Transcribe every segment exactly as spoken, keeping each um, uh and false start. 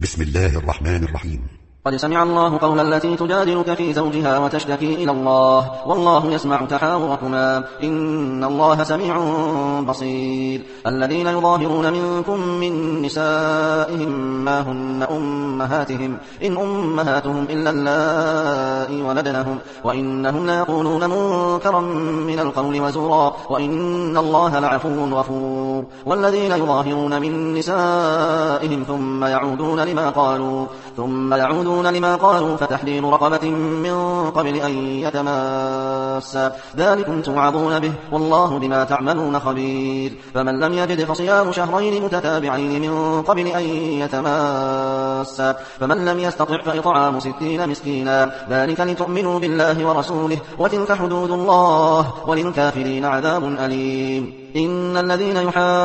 بسم الله الرحمن الرحيم. قد سمع الله قول التي تجادلك في زوجها وتشتكي إلى الله والله يسمع تحاوركما إن الله سميع بصير. الذين يظاهرون منكم من نسائهم ما هن أمهاتهم إن أمهاتهم إلا اللائي ولدنهم وإنهم ليقولون منكرا من القول وزورا وإن الله لعفو غفور. والذين يظاهرون من نسائهم ثم يعودون لما قالوا ثم يعودون لما قالوا فتحرير رقبة من قبل أن يتماسا ذلكم توعظون به والله بما تعملون خبير. فمن لم يجد فصيام شهرين متتابعين من قبل أن يتماسا فمن لم يستطع فإطعام ستين مسكينا ذلك لتؤمنوا بالله ورسوله وتلك حدود الله وللكافرين عذاب أليم. إن الذين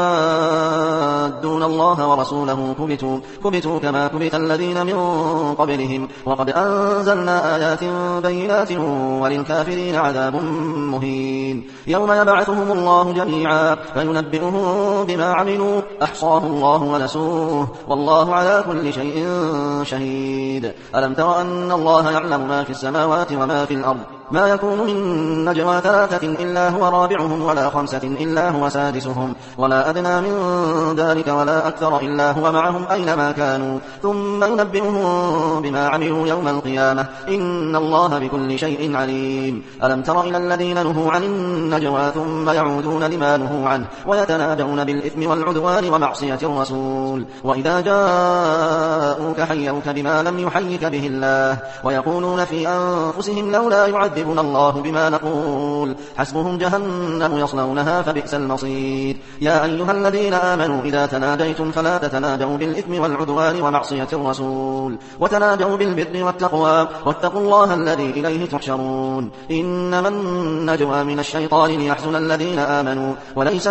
يحادون الله ورسوله كبتوا, كبتوا كما كبت الذين من قبلهم وقد أنزلنا آيات بينات وللكافرين عذاب مهين. يوم يبعثهم الله جميعا فينبئهم بما عملوا أحصاه الله ونسوه والله على كل شيء شهيد. ألم تر أن الله يعلم ما في السماوات وما في الأرض ما يكون من نجوى ثلاثة إلا هو رابعهم ولا خمسة إلا هو سادسهم ولا أدنى من ذلك ولا أكثر إلا هو معهم أينما كانوا ثم ينبئهم بما عملوا يوم القيامة إن الله بكل شيء عليم. ألم تر إلى الذين نهوا عن النجوى ثم يعودون لما نهوا عنه ويتناجون بالإثم والعدوان ومعصية الرسول وإذا جاءوك حيوك بما لم يحيك به الله ويقولون في أنفسهم لولا يعذب الله بما نقول حسبهم جهنم يصلونها فبئس المصير. يا أيها الذين آمنوا إذا تناجيتم فلا تتناجوا بالإثم والعدوان ومعصية الرسول وتناجوا بالبر والتقوى واتقوا الله الذي إليه تحشرون. إنما النجوى من الشيطان ليحزن الذين آمنوا وليس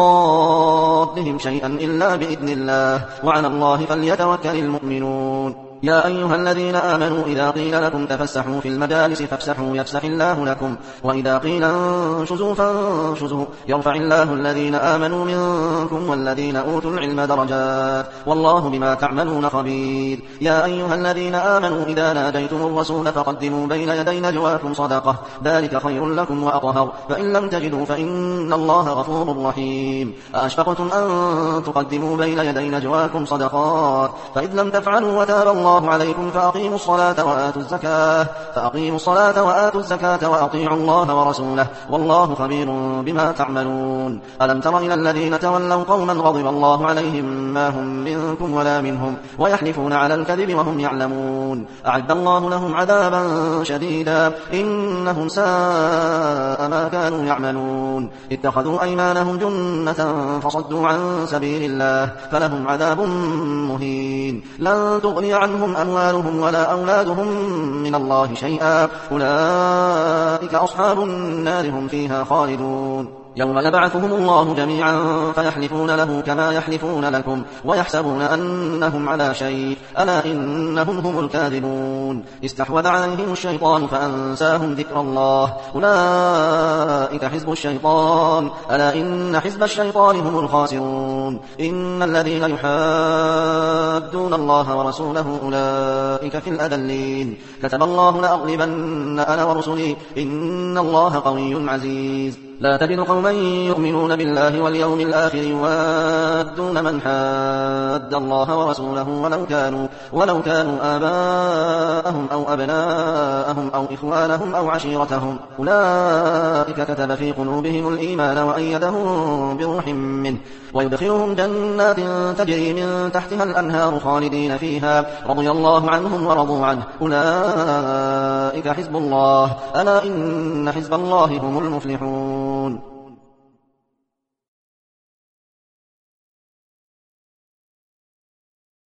بضادهم شيئا إلا بإذن الله وعلى الله فليتوكل المؤمنون. يا أيها الذين آمنوا إذا قيل لكم تفسحوا في المجالس فافسحوا يفسح الله لكم وإذا قيل انشزوا فانشزوا يرفع الله الذين آمنوا منكم والذين أوتوا العلم درجات والله بما تعملون خبير. يا أيها الذين آمنوا إذا ناديتم الرسول فقدموا بين يدي نجواكم صدقة ذلك خير لكم وأطهر فإن لم تجدوا فإن الله غفور رحيم. أأشفقتم أن تقدموا بين يدي نجواكم صدقات فإذ لم تفعلوا وتاب الله عليكم فأقيموا الصلاة وآتوا الزكاة فأقيموا الصلاة وآتوا الزكاة وأطيعوا الله ورسوله والله خبير بما تعملون. ألم تر إلى الذين تولوا قوما غضب الله عليهم ما هم منكم ولا منهم ويحلفون على الكذب وهم يعلمون أعد الله لهم عذابا شديدا إنهم ساء ما كانوا يعملون. اتخذوا أيمانهم جنة فصدوا عن سبيل الله فلهم عذاب مهين. لن تغني عنهم أموالهم ولا أولادهم من الله شيئا أولئك أصحاب النار هم فيها خالدون. يوم يبعثهم الله جميعا فيحلفون له كما يحلفون لكم ويحسبون أنهم على شيء ألا إنهم هم الكاذبون. استحوذ عليهم الشيطان فأنساهم ذكر الله أولئك حزب الشيطان ألا إن حزب الشيطان هم الخاسرون. إن الذين يحادون الله ورسوله أولئك في الأذلين كتب الله لأغلبن أنا ورسلي إن الله قوي عزيز. لا تجد قوما يؤمنون بالله واليوم الآخر يوادون من حاد الله ورسوله ولو كانوا, ولو كانوا آباءهم أو أبناءهم أو إخوانهم أو عشيرتهم أولئك كتب في قلوبهم الإيمان وأيدهم بروح منه ويدخلهم جنات تجري من تحتها الأنهار خالدين فيها رضي الله عنهم ورضوا عنه أولئك حزب الله ألا إن حزب الله هم المفلحون.